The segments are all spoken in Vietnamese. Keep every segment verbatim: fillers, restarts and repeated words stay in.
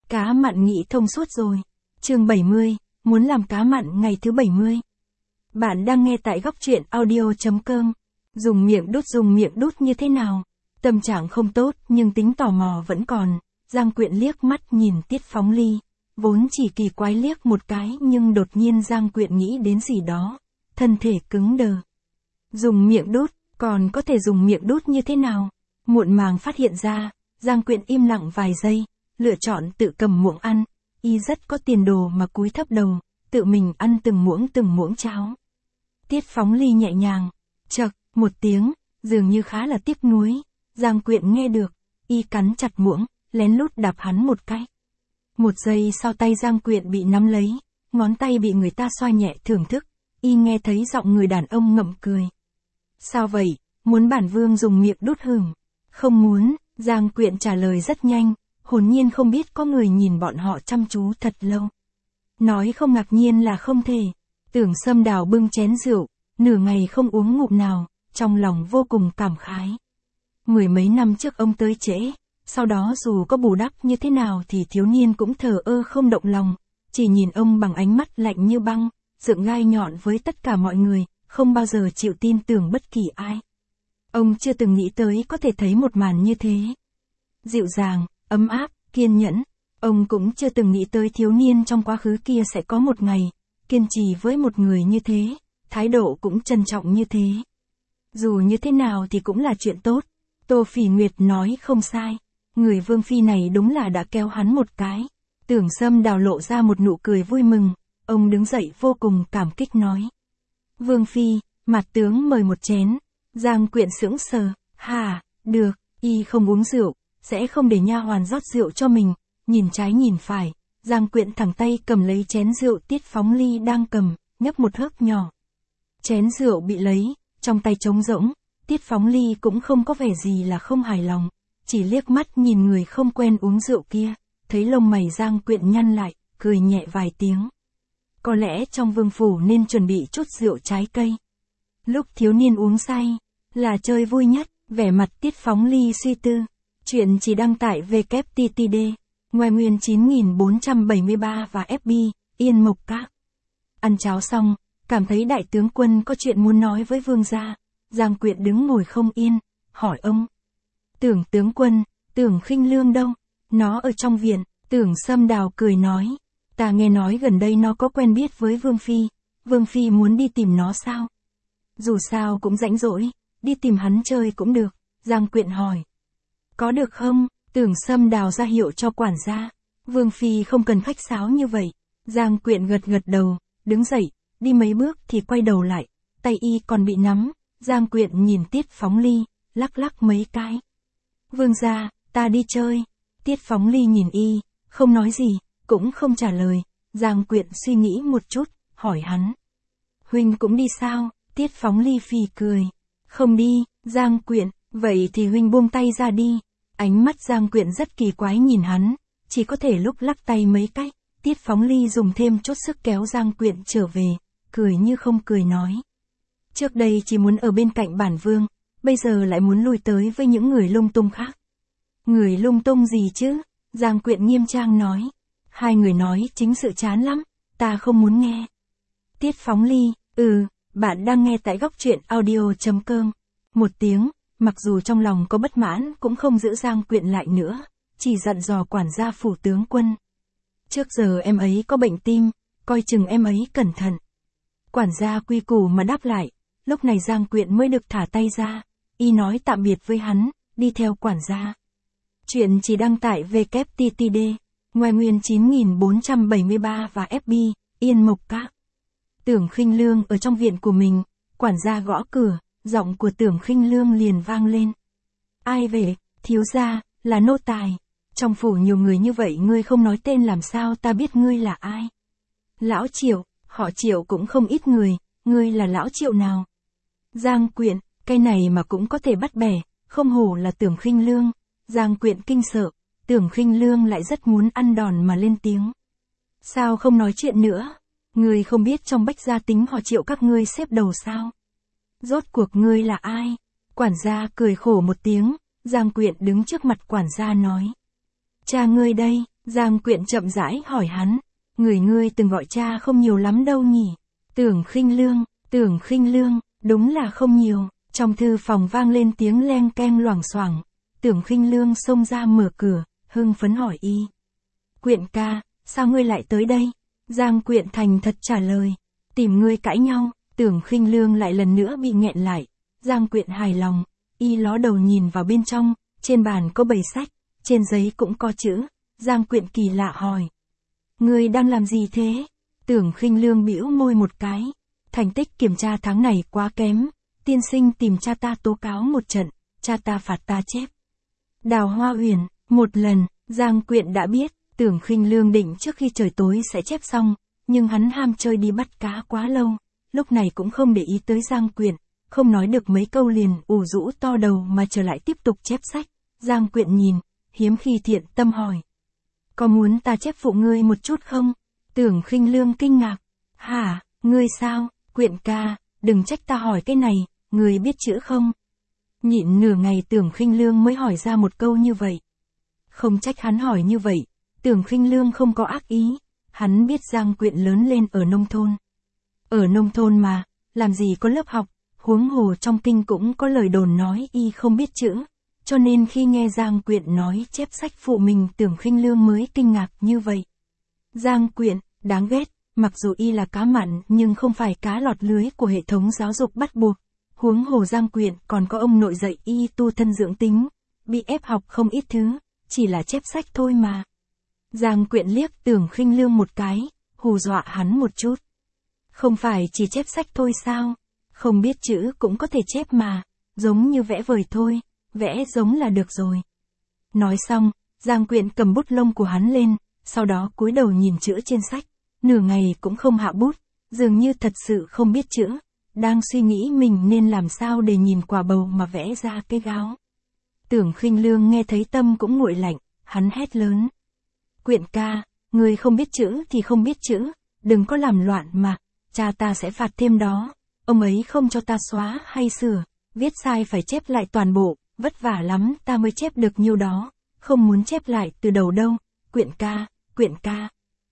Cá mặn nghĩ thông suốt rồi. Chương bảy mươi, muốn làm cá mặn ngày thứ bảy mươi. Bạn đang nghe tại góc truyện audio chấm com. Dùng miệng đút dùng miệng đút như thế nào? Tâm trạng không tốt nhưng tính tò mò vẫn còn. Giang Quyện liếc mắt nhìn Tiết Phóng Ly. Vốn chỉ kỳ quái liếc một cái nhưng đột nhiên Giang Quyện nghĩ đến gì đó. Thân thể cứng đờ. Dùng miệng đút, còn có thể dùng miệng đút như thế nào? Muộn màng phát hiện ra, Giang Quyện im lặng vài giây, lựa chọn tự cầm muỗng ăn. Y rất có tiền đồ mà cúi thấp đầu, tự mình ăn từng muỗng từng muỗng cháo. Tiết Phóng Ly nhẹ nhàng, chậc, một tiếng, dường như khá là tiếc nuối. Giang Quyện nghe được, y cắn chặt muỗng, lén lút đạp hắn một cái. Một giây sau tay Giang Quyện bị nắm lấy, ngón tay bị người ta xoa nhẹ thưởng thức, y nghe thấy giọng người đàn ông ngậm cười. Sao vậy, muốn bản vương dùng miệng đút hửng? Không muốn, Giang Quyện trả lời rất nhanh, hồn nhiên không biết có người nhìn bọn họ chăm chú thật lâu. Nói không ngạc nhiên là không thể. Tưởng Sâm Đào bưng chén rượu, nửa ngày không uống ngụm nào, trong lòng vô cùng cảm khái. Mười mấy năm trước ông tới trễ, sau đó dù có bù đắp như thế nào thì thiếu niên cũng thờ ơ không động lòng, chỉ nhìn ông bằng ánh mắt lạnh như băng, dựng gai nhọn với tất cả mọi người, không bao giờ chịu tin tưởng bất kỳ ai. Ông chưa từng nghĩ tới có thể thấy một màn như thế. Dịu dàng, ấm áp, kiên nhẫn. Ông cũng chưa từng nghĩ tới thiếu niên trong quá khứ kia sẽ có một ngày, kiên trì với một người như thế, thái độ cũng trân trọng như thế. Dù như thế nào thì cũng là chuyện tốt. Tô Phỉ Nguyệt nói không sai. Người Vương Phi này đúng là đã kéo hắn một cái. Tưởng Sâm Đào lộ ra một nụ cười vui mừng. Ông đứng dậy vô cùng cảm kích nói. Vương Phi, mặt tướng mời một chén. Giang Quyện sững sờ. Hà, được, y không uống rượu, sẽ không để nha hoàn rót rượu cho mình. Nhìn trái nhìn phải, Giang Quyện thẳng tay cầm lấy chén rượu Tiết Phóng Ly đang cầm, nhấp một hớp nhỏ. Chén rượu bị lấy, trong tay trống rỗng, Tiết Phóng Ly cũng không có vẻ gì là không hài lòng, chỉ liếc mắt nhìn người không quen uống rượu kia, thấy lông mày Giang Quyện nhăn lại, cười nhẹ vài tiếng. Có lẽ trong vương phủ nên chuẩn bị chút rượu trái cây. Lúc thiếu niên uống say, là chơi vui nhất, vẻ mặt Tiết Phóng Ly suy tư. Chuyện chỉ đăng tải vê kép tê tê đê, ngoài nguyên chín nghìn bốn trăm bảy mươi ba và ép bê, Yên Mộc Các. Ăn cháo xong, cảm thấy đại tướng quân có chuyện muốn nói với vương gia. Giang Quyện đứng ngồi không yên, hỏi ông. Tưởng tướng quân, Tưởng Khinh Lương đâu? Nó ở trong viện. Tưởng Sâm Đào cười nói. Ta nghe nói gần đây nó có quen biết với Vương Phi. Vương Phi muốn đi tìm nó sao? Dù sao cũng rảnh rỗi, đi tìm hắn chơi cũng được. Giang Quyện hỏi. Có được không? Tưởng Sâm Đào ra hiệu cho quản gia. Vương Phi không cần khách sáo như vậy. Giang Quyện gật gật đầu, đứng dậy, đi mấy bước thì quay đầu lại. Tay y còn bị nắm. Giang Quyện nhìn Tiết Phóng Ly, lắc lắc mấy cái. Vương gia, ta đi chơi. Tiết Phóng Ly nhìn y, không nói gì, cũng không trả lời. Giang Quyện suy nghĩ một chút, hỏi hắn. Huynh cũng đi sao? Tiết Phóng Ly phì cười. Không đi. Giang Quyện, vậy thì huynh buông tay ra đi. Ánh mắt Giang Quyện rất kỳ quái nhìn hắn, chỉ có thể lúc lắc tay mấy cách. Tiết Phóng Ly dùng thêm chút sức kéo Giang Quyện trở về, cười như không cười nói. Trước đây chỉ muốn ở bên cạnh bản vương, bây giờ lại muốn lui tới với những người lung tung khác. Người lung tung gì chứ? Giang Quyện nghiêm trang nói. Hai người nói chính sự chán lắm, ta không muốn nghe. Tiết Phóng Ly, ừ, bạn đang nghe tại góc truyện audio chấm com. Một tiếng, mặc dù trong lòng có bất mãn cũng không giữ Giang Quyện lại nữa, chỉ dặn dò quản gia phủ tướng quân. Trước giờ em ấy có bệnh tim, coi chừng em ấy cẩn thận. Quản gia quy củ mà đáp lại, lúc này Giang Quyện mới được thả tay ra, y nói tạm biệt với hắn, đi theo quản gia. Chuyện chỉ đăng tải vê kép tê tê đê, ngoài nguyên chín nghìn bốn trăm bảy mươi ba và ép bê, Yên Mộc Các. Tưởng Khinh Lương ở trong viện của mình, quản gia gõ cửa, giọng của Tưởng Khinh Lương liền vang lên. Ai về? Thiếu gia, là nô tài. Trong phủ nhiều người như vậy ngươi không nói tên làm sao ta biết ngươi là ai? Lão Triệu, họ Triệu cũng không ít người, ngươi là lão Triệu nào? Giang Quyện, cái này mà cũng có thể bắt bẻ, không hổ là Tưởng Khinh Lương. Giang Quyện kinh sợ, Tưởng Khinh Lương lại rất muốn ăn đòn mà lên tiếng. Sao không nói chuyện nữa? Ngươi không biết trong Bách gia tính họ Triệu các ngươi xếp đầu sao? Rốt cuộc ngươi là ai? Quản gia cười khổ một tiếng, Giang Quyện đứng trước mặt quản gia nói. Cha ngươi đây. Giang Quyện chậm rãi hỏi hắn, người ngươi từng gọi cha không nhiều lắm đâu nhỉ? Tưởng Khinh Lương, Tưởng Khinh Lương, đúng là không nhiều. Trong thư phòng vang lên tiếng leng keng loảng xoảng. Tưởng Khinh Lương xông ra mở cửa, hưng phấn hỏi y. Quyện ca, sao ngươi lại tới đây? Giang Quyện thành thật trả lời, tìm ngươi cãi nhau. Tưởng Khinh Lương lại lần nữa bị nghẹn lại. Giang Quyện hài lòng, y ló đầu nhìn vào bên trong, trên bàn có bầy sách, trên giấy cũng có chữ. Giang Quyện kỳ lạ hỏi, ngươi đang làm gì thế? Tưởng Khinh Lương bĩu môi một cái, thành tích kiểm tra tháng này quá kém, tiên sinh tìm cha ta tố cáo một trận, cha ta phạt ta chép. Đào Hoa Uyển, một lần, Giang Quyện đã biết, Tưởng Khinh Lương định trước khi trời tối sẽ chép xong, nhưng hắn ham chơi đi bắt cá quá lâu, lúc này cũng không để ý tới Giang Quyện, không nói được mấy câu liền ủ rũ to đầu mà trở lại tiếp tục chép sách. Giang Quyện nhìn, hiếm khi thiện tâm hỏi, có muốn ta chép phụ ngươi một chút không? Tưởng Khinh Lương kinh ngạc, hả, ngươi sao? Quyện ca, đừng trách ta hỏi cái này, ngươi biết chữ không? Nhịn nửa ngày Tưởng Khinh Lương mới hỏi ra một câu như vậy. Không trách hắn hỏi như vậy, Tưởng Khinh Lương không có ác ý, hắn biết Giang Quyện lớn lên ở nông thôn. Ở nông thôn mà, làm gì có lớp học, huống hồ trong kinh cũng có lời đồn nói y không biết chữ, cho nên khi nghe Giang Quyện nói chép sách phụ mình Tưởng Khinh Lương mới kinh ngạc như vậy. Giang Quyện, đáng ghét, mặc dù y là cá mặn nhưng không phải cá lọt lưới của hệ thống giáo dục bắt buộc. Huống hồ Giang Quyện còn có ông nội dạy y tu thân dưỡng tính, bị ép học không ít thứ, chỉ là chép sách thôi mà. Giang Quyện liếc Tưởng Khinh Lương một cái, hù dọa hắn một chút. Không phải chỉ chép sách thôi sao? Không biết chữ cũng có thể chép mà, giống như vẽ vời thôi, vẽ giống là được rồi. Nói xong, Giang Quyện cầm bút lông của hắn lên, sau đó cúi đầu nhìn chữ trên sách, nửa ngày cũng không hạ bút, dường như thật sự không biết chữ, đang suy nghĩ mình nên làm sao để nhìn quả bầu mà vẽ ra cái gáo. Tưởng Khinh Lương nghe thấy tâm cũng nguội lạnh, hắn hét lớn. Quyện ca, người không biết chữ thì không biết chữ, đừng có làm loạn mà, cha ta sẽ phạt thêm đó, ông ấy không cho ta xóa hay sửa, viết sai phải chép lại toàn bộ, vất vả lắm ta mới chép được nhiêu đó, không muốn chép lại từ đầu đâu, Quyện ca, Quyện ca.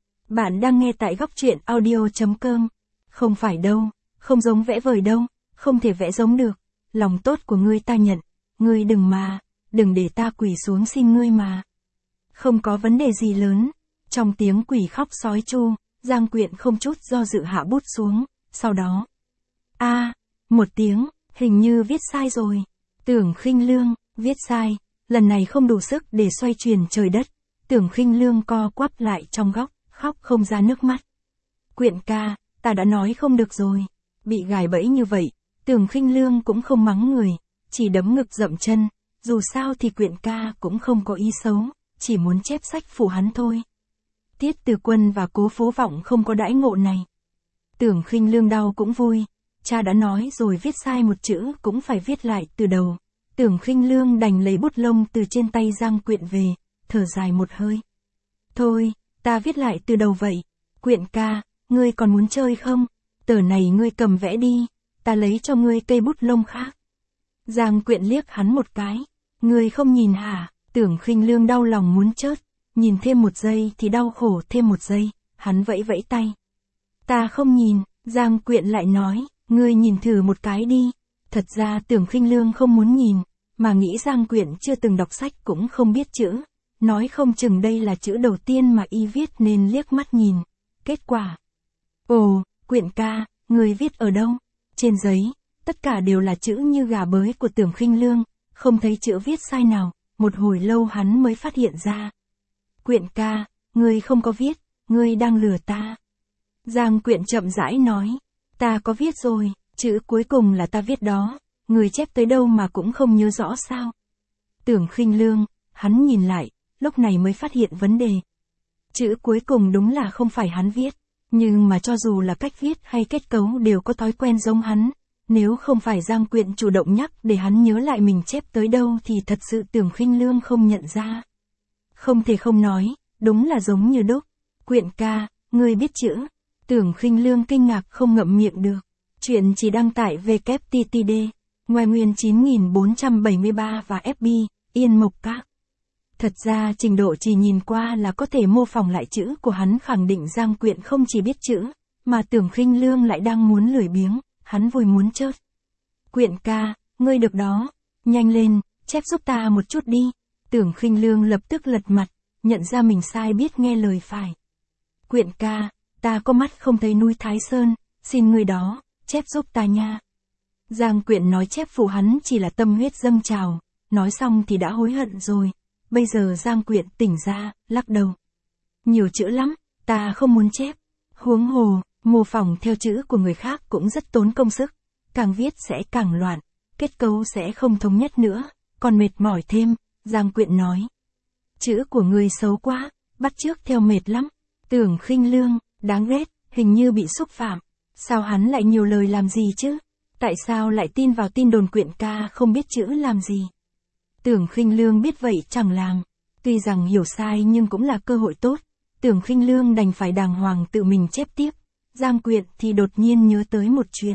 Bạn đang nghe tại góc truyện audio chấm com. Không phải đâu, không giống vẽ vời đâu, không thể vẽ giống được, lòng tốt của ngươi ta nhận, ngươi đừng mà, đừng để ta quỳ xuống xin ngươi mà. Không có vấn đề gì lớn, trong tiếng quỷ khóc sói chu, Giang Quyện không chút do dự hạ bút xuống, sau đó. a à, một tiếng, hình như viết sai rồi. Tưởng Khinh Lương, viết sai, lần này không đủ sức để xoay chuyển trời đất. Tưởng Khinh Lương co quắp lại trong góc, khóc không ra nước mắt. Quyện ca, ta đã nói không được rồi. Bị gài bẫy như vậy, Tưởng Khinh Lương cũng không mắng người, chỉ đấm ngực dậm chân, dù sao thì Quyện ca cũng không có ý xấu, chỉ muốn chép sách phụ hắn thôi. Tiết Từ Quân và Cố Phố Vọng không có đãi ngộ này. Tưởng Khinh Lương đau cũng vui, cha đã nói rồi viết sai một chữ cũng phải viết lại từ đầu. Tưởng Khinh Lương đành lấy bút lông từ trên tay Giang Quyện về, thở dài một hơi. Thôi, ta viết lại từ đầu vậy. Quyện ca, ngươi còn muốn chơi không? Tờ này ngươi cầm vẽ đi, ta lấy cho ngươi cây bút lông khác. Giang Quyện liếc hắn một cái. Ngươi không nhìn hả? Tưởng Khinh Lương đau lòng muốn chớt, nhìn thêm một giây thì đau khổ thêm một giây, hắn vẫy vẫy tay. Ta không nhìn, Giang Quyện lại nói, ngươi nhìn thử một cái đi. Thật ra Tưởng Khinh Lương không muốn nhìn, mà nghĩ Giang Quyện chưa từng đọc sách cũng không biết chữ. Nói không chừng đây là chữ đầu tiên mà y viết nên liếc mắt nhìn. Kết quả. Ồ, Quyện ca, người viết ở đâu? Trên giấy, tất cả đều là chữ như gà bới của Tưởng Khinh Lương, không thấy chữ viết sai nào, một hồi lâu hắn mới phát hiện ra. Quyện ca, ngươi không có viết, ngươi đang lừa ta. Giang Quyện chậm rãi nói, ta có viết rồi, chữ cuối cùng là ta viết đó, người chép tới đâu mà cũng không nhớ rõ sao. Tưởng Khinh Lương, hắn nhìn lại, lúc này mới phát hiện vấn đề. Chữ cuối cùng đúng là không phải hắn viết, nhưng mà cho dù là cách viết hay kết cấu đều có thói quen giống hắn. Nếu không phải Giang Quyện chủ động nhắc để hắn nhớ lại mình chép tới đâu thì thật sự Tưởng Khinh Lương không nhận ra. Không thể không nói, đúng là giống như đúc. Quyện ca, ngươi biết chữ. Tưởng Khinh Lương kinh ngạc không ngậm miệng được. Chuyện chỉ đăng tải vê kép tê tê đê, ngoài nguyên chín nghìn bốn trăm bảy mươi ba và ép bê, Yên Mộc Các. Thật ra trình độ chỉ nhìn qua là có thể mô phỏng lại chữ của hắn, khẳng định Giang Quyện không chỉ biết chữ, mà Tưởng Khinh Lương lại đang muốn lười biếng, hắn vui muốn chớt. Quyện ca, ngươi được đó, nhanh lên, chép giúp ta một chút đi. Tưởng Khinh Lương lập tức lật mặt, nhận ra mình sai, biết nghe lời phải. Quyện ca, ta có mắt không thấy núi Thái Sơn, xin ngươi đó, chép giúp ta nha. Giang Quyện nói chép phụ hắn chỉ là tâm huyết dâng trào, nói xong thì đã hối hận rồi. Bây giờ Giang Quyện tỉnh ra, lắc đầu. Nhiều chữ lắm, ta không muốn chép. Huống hồ, mô phỏng theo chữ của người khác cũng rất tốn công sức. Càng viết sẽ càng loạn, kết cấu sẽ không thống nhất nữa, còn mệt mỏi thêm, Giang Quyện nói. Chữ của người xấu quá, bắt chước theo mệt lắm. Tưởng Khinh Lương, đáng ghét, hình như bị xúc phạm. Sao hắn lại nhiều lời làm gì chứ? Tại sao lại tin vào tin đồn Quyện ca không biết chữ làm gì? Tưởng Khinh Lương biết vậy chẳng làm. Tuy rằng hiểu sai nhưng cũng là cơ hội tốt. Tưởng Khinh Lương đành phải đàng hoàng tự mình chép tiếp. Giang Quyện thì đột nhiên nhớ tới một chuyện.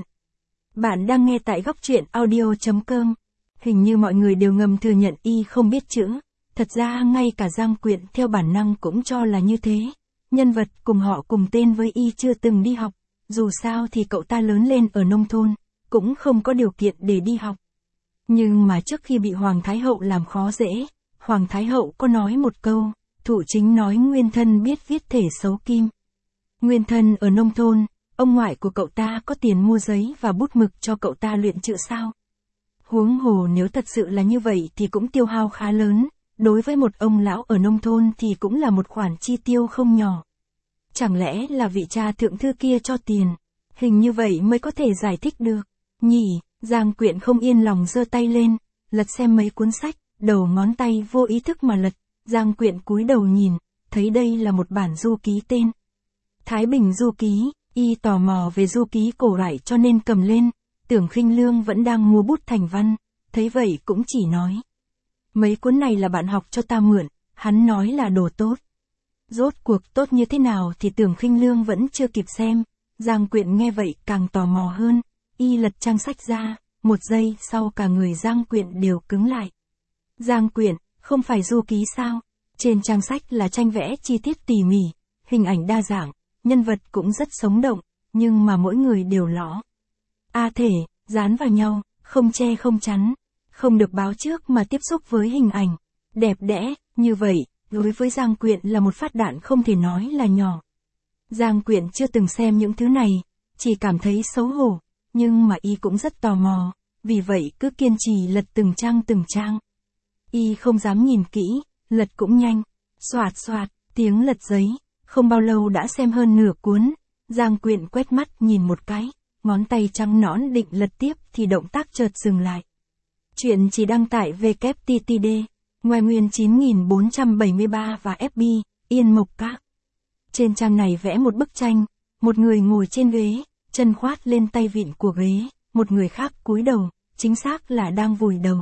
Bạn đang nghe tại góc truyện audio chấm com. Hình như mọi người đều ngầm thừa nhận y không biết chữ. Thật ra ngay cả Giang Quyện theo bản năng cũng cho là như thế. Nhân vật cùng họ cùng tên với y chưa từng đi học. Dù sao thì cậu ta lớn lên ở nông thôn, cũng không có điều kiện để đi học. Nhưng mà trước khi bị Hoàng Thái Hậu làm khó dễ, Hoàng Thái Hậu có nói một câu, Thụ Chính nói nguyên thân biết viết thể xấu kim. Nguyên thân ở nông thôn, ông ngoại của cậu ta có tiền mua giấy và bút mực cho cậu ta luyện chữ sao? Huống hồ nếu thật sự là như vậy thì cũng tiêu hao khá lớn, đối với một ông lão ở nông thôn thì cũng là một khoản chi tiêu không nhỏ. Chẳng lẽ là vị cha thượng thư kia cho tiền? Hình như vậy mới có thể giải thích được. Nhỉ, Giang Quyện không yên lòng giơ tay lên, lật xem mấy cuốn sách, đầu ngón tay vô ý thức mà lật. Giang Quyện cúi đầu nhìn, thấy đây là một bản du ký tên Thái Bình Du Ký, y tò mò về du ký cổ đại cho nên cầm lên. Tưởng Khinh Lương vẫn đang mua bút thành văn, thấy vậy cũng chỉ nói. Mấy cuốn này là bạn học cho ta mượn, hắn nói là đồ tốt. Rốt cuộc tốt như thế nào thì Tưởng Khinh Lương vẫn chưa kịp xem. Giang Quyện nghe vậy càng tò mò hơn, y lật trang sách ra, một giây sau cả người Giang Quyện đều cứng lại. Giang Quyện, không phải du ký sao? Trên trang sách là tranh vẽ chi tiết tỉ mỉ, hình ảnh đa dạng, nhân vật cũng rất sống động, nhưng mà mỗi người đều lõ. A thể, dán vào nhau, không che không chắn, không được báo trước mà tiếp xúc với hình ảnh. Đẹp đẽ, như vậy, đối với Giang Quyện là một phát đạn không thể nói là nhỏ. Giang Quyện chưa từng xem những thứ này, chỉ cảm thấy xấu hổ, nhưng mà y cũng rất tò mò, vì vậy cứ kiên trì lật từng trang từng trang. Y không dám nhìn kỹ, lật cũng nhanh, xoạt xoạt, tiếng lật giấy, không bao lâu đã xem hơn nửa cuốn. Giang Quyện quét mắt nhìn một cái, ngón tay trắng nõn định lật tiếp thì động tác chợt dừng lại. Chuyện chỉ đăng tải vê kép tê tê đê, ngoài nguyên chín nghìn bốn trăm bảy mươi ba và ép bê, Yên Mộc Các. Trên trang này vẽ một bức tranh, một người ngồi trên ghế, chân khoát lên tay vịn của ghế, một người khác cúi đầu, chính xác là đang vùi đầu.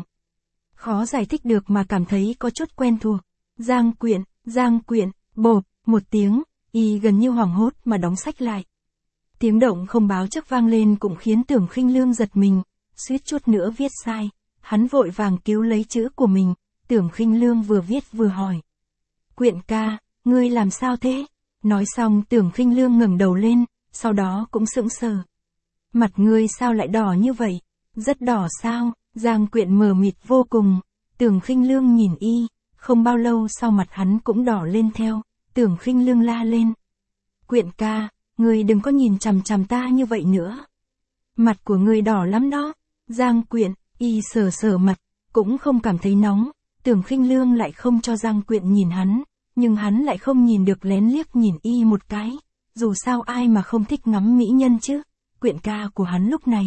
Khó giải thích được mà cảm thấy có chút quen thuộc. Giang Quyện, Giang Quyện, bộp, một tiếng, y gần như hoảng hốt mà đóng sách lại. Tiếng động không báo trước vang lên cũng khiến Tưởng Khinh Lương giật mình, suýt chút nữa viết sai. Hắn vội vàng cứu lấy chữ của mình, Tưởng Khinh Lương vừa viết vừa hỏi. Quyện ca, ngươi làm sao thế? Nói xong Tưởng Khinh Lương ngẩng đầu lên, sau đó cũng sững sờ. Mặt ngươi sao lại đỏ như vậy? Rất đỏ sao? Giang Quyện mờ mịt vô cùng. Tưởng Khinh Lương nhìn y, không bao lâu sau mặt hắn cũng đỏ lên theo. Tưởng Khinh Lương la lên. Quyện ca, ngươi đừng có nhìn chằm chằm ta như vậy nữa. Mặt của ngươi đỏ lắm đó. Giang Quyện, y sờ sờ mặt, cũng không cảm thấy nóng. Tưởng Khinh Lương lại không cho Giang Quyện nhìn hắn, nhưng hắn lại không nhìn được lén liếc nhìn y một cái. Dù sao ai mà không thích ngắm mỹ nhân chứ. Quyện ca của hắn lúc này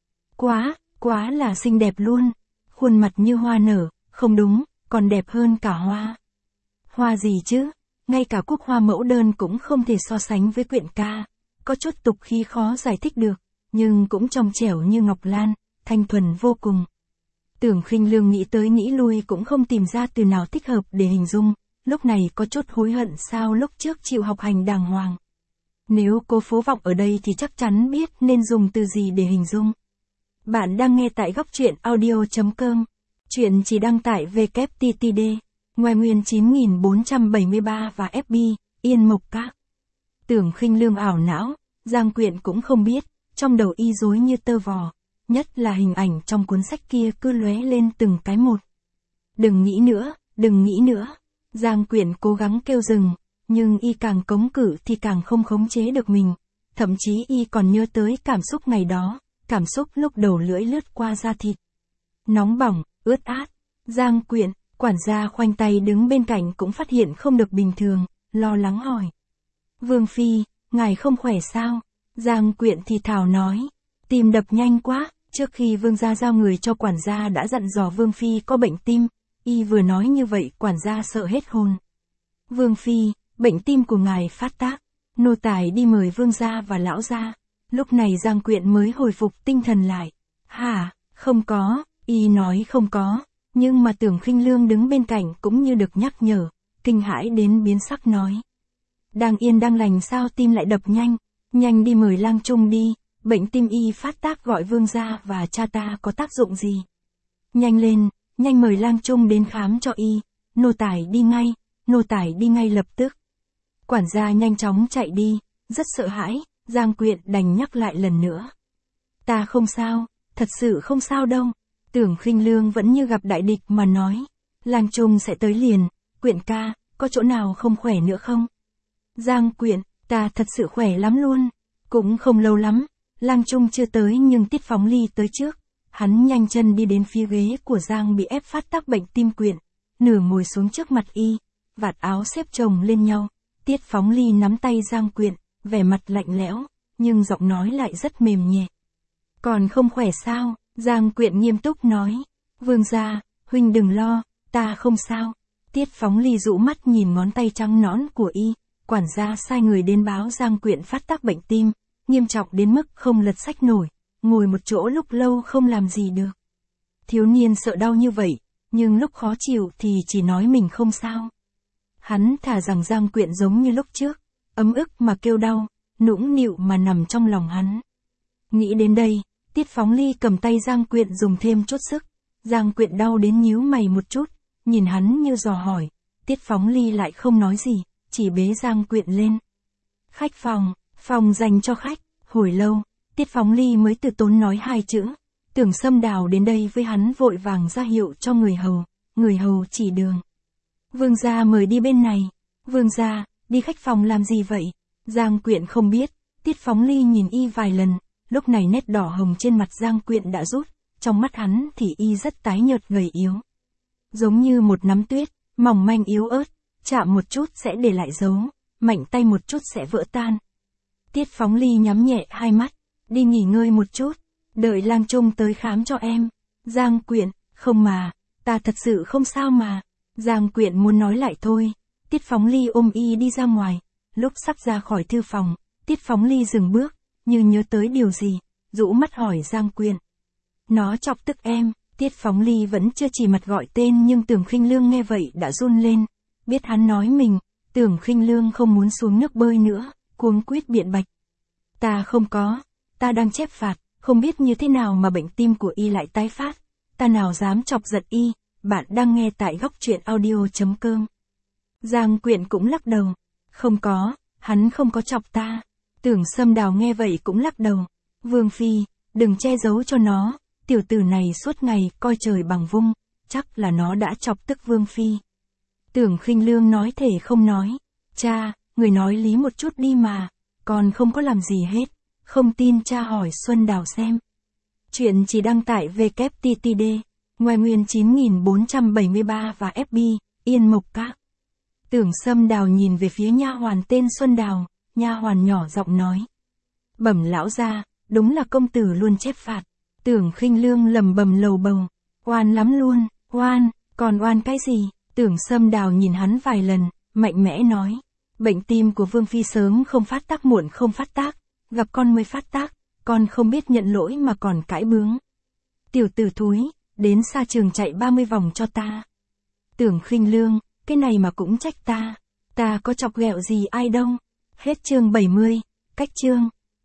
quá, quá là xinh đẹp luôn. Khuôn mặt như hoa nở, không đúng, còn đẹp hơn cả hoa. Hoa gì chứ? Ngay cả quốc hoa mẫu đơn cũng không thể so sánh với Quyện ca. Có chút tục khí khó giải thích được, nhưng cũng trong trẻo như ngọc lan, thanh thuần vô cùng. Tưởng Khinh Lương nghĩ tới nghĩ lui cũng không tìm ra từ nào thích hợp để hình dung, lúc này có chút hối hận sao lúc trước chịu học hành đàng hoàng. Nếu Cố Phố Vọng ở đây thì chắc chắn biết nên dùng từ gì để hình dung. Bạn đang nghe tại góc truyện audio chấm com. Chuyện chỉ đăng tải vê kép tê tê đê, Ngoài Nguyên chín nghìn bốn trăm bảy mươi ba và ép bê, Yên Mộc Các. Tưởng Khinh Lương ảo não, Giang Quyện cũng không biết, trong đầu y rối như tơ vò, nhất là hình ảnh trong cuốn sách kia cứ lóe lên từng cái một. Đừng nghĩ nữa, đừng nghĩ nữa. Giang Quyện cố gắng kêu dừng, nhưng y càng cống cự thì càng không khống chế được mình. Thậm chí y còn nhớ tới cảm xúc ngày đó, cảm xúc lúc đầu lưỡi lướt qua da thịt. Nóng bỏng, ướt át. Giang Quyện, quản gia khoanh tay đứng bên cạnh cũng phát hiện không được bình thường, lo lắng hỏi. Vương Phi, ngài không khỏe sao? Giang Quyện thì thào nói. Tim đập nhanh quá, trước khi vương gia giao người cho quản gia đã dặn dò Vương Phi có bệnh tim. Y vừa nói như vậy quản gia sợ hết hồn. Vương Phi, bệnh tim của ngài phát tác. Nô tài đi mời vương gia và lão gia. Lúc này Giang Quyện mới hồi phục tinh thần lại. Hả, không có, y nói không có. Nhưng mà Tưởng Khinh Lương đứng bên cạnh cũng như được nhắc nhở, kinh hãi đến biến sắc nói. Đang yên đang lành sao tim lại đập nhanh, nhanh đi mời lang trung đi, bệnh tim y phát tác gọi vương gia và cha ta có tác dụng gì. Nhanh lên, nhanh mời lang trung đến khám cho y, nô tài đi ngay, nô tài đi ngay lập tức. Quản gia nhanh chóng chạy đi, rất sợ hãi, Giang Quyện đành nhắc lại lần nữa. Ta không sao, thật sự không sao đâu. Tưởng Khinh Lương vẫn như gặp đại địch mà nói. Lang trung sẽ tới liền, Quyện ca, có chỗ nào không khỏe nữa không? Giang Quyện, ta thật sự khỏe lắm luôn. Cũng không lâu lắm, Lang trung chưa tới nhưng Tiết Phóng Ly tới trước. Hắn nhanh chân đi đến phía ghế của Giang bị ép phát tác bệnh tim Quyện, nửa ngồi xuống trước mặt y, vạt áo xếp chồng lên nhau. Tiết Phóng Ly nắm tay Giang Quyện, vẻ mặt lạnh lẽo, nhưng giọng nói lại rất mềm nhẹ. Còn không khỏe sao? Giang Quyện nghiêm túc nói. Vương gia, huynh đừng lo, ta không sao. Tiết Phóng Ly rũ mắt nhìn ngón tay trắng nõn của y, quản gia sai người đến báo Giang Quyện phát tác bệnh tim, nghiêm trọng đến mức không lật sách nổi, ngồi một chỗ lúc lâu không làm gì được. Thiếu niên sợ đau như vậy, nhưng lúc khó chịu thì chỉ nói mình không sao. Hắn thà rằng Giang Quyện giống như lúc trước, ấm ức mà kêu đau, nũng nịu mà nằm trong lòng hắn. Nghĩ đến đây, Tiết Phóng Ly cầm tay Giang Quyện dùng thêm chút sức. Giang Quyện đau đến nhíu mày một chút, nhìn hắn như dò hỏi. Tiết Phóng Ly lại không nói gì, chỉ bế Giang Quyện lên. Khách phòng, phòng dành cho khách. Hồi lâu, Tiết Phóng Ly mới từ tốn nói hai chữ. Tưởng Sâm Đào đến đây với hắn vội vàng ra hiệu cho người hầu, người hầu chỉ đường. Vương gia mời đi bên này. Vương gia, đi khách phòng làm gì vậy? Giang Quyện không biết. Tiết Phóng Ly nhìn y vài lần, lúc này nét đỏ hồng trên mặt Giang Quyện đã rút, trong mắt hắn thì y rất tái nhợt gầy yếu. Giống như một nắm tuyết, mỏng manh yếu ớt, chạm một chút sẽ để lại dấu, mạnh tay một chút sẽ vỡ tan. Tiết Phóng Ly nhắm nhẹ hai mắt, đi nghỉ ngơi một chút, đợi lang trung tới khám cho em. Giang Quyện, không mà, ta thật sự không sao mà. Giang Quyện muốn nói lại thôi. Tiết Phóng Ly ôm y đi ra ngoài, lúc sắp ra khỏi thư phòng, Tiết Phóng Ly dừng bước, như nhớ tới điều gì, rũ mắt hỏi Giang Quyện. Nó chọc tức em. Tiết Phóng Ly vẫn chưa chỉ mặt gọi tên nhưng Tưởng Khinh Lương nghe vậy đã run lên, biết hắn nói mình. Tưởng Khinh Lương không muốn xuống nước bơi nữa, cuống quýt biện bạch. Ta không có, ta đang chép phạt, không biết như thế nào mà bệnh tim của y lại tái phát, ta nào dám chọc giận y. Bạn đang nghe tại góc truyện audio chấm com. Giang Quyện cũng lắc đầu. Không có, hắn không có chọc ta. Tưởng Sâm Đào nghe vậy cũng lắc đầu. Vương Phi, đừng che giấu cho nó, tiểu tử này suốt ngày coi trời bằng vung, chắc là nó đã chọc tức Vương Phi. Tưởng Khinh Lương nói thể không nói. Cha, người nói lý một chút đi mà, con không có làm gì hết, không tin cha hỏi Xuân Đào xem. Chuyện chỉ đăng tải vê kép tê tê đê, ngoài Nguyên chín nghìn bốn trăm bảy mươi ba và ép bê, Yên Mộc Các. Tưởng Sâm Đào nhìn về phía nha hoàn tên Xuân Đào, nha hoàn nhỏ giọng nói. Bẩm lão gia, đúng là công tử luôn chép phạt. Tưởng Khinh Lương lầm bầm lầu bầu. Oan lắm luôn, oan, còn oan cái gì? Tưởng Sâm Đào nhìn hắn vài lần, mạnh mẽ nói. Bệnh tim của Vương Phi sớm không phát tác muộn không phát tác, gặp con mới phát tác, con không biết nhận lỗi mà còn cãi bướng. Tiểu tử thúi, đến xa trường chạy ba mươi vòng cho ta. Tưởng Khinh Lương, cái này mà cũng trách ta, ta có chọc ghẹo gì ai đâu. Hết chương bảy mươi, cách chương.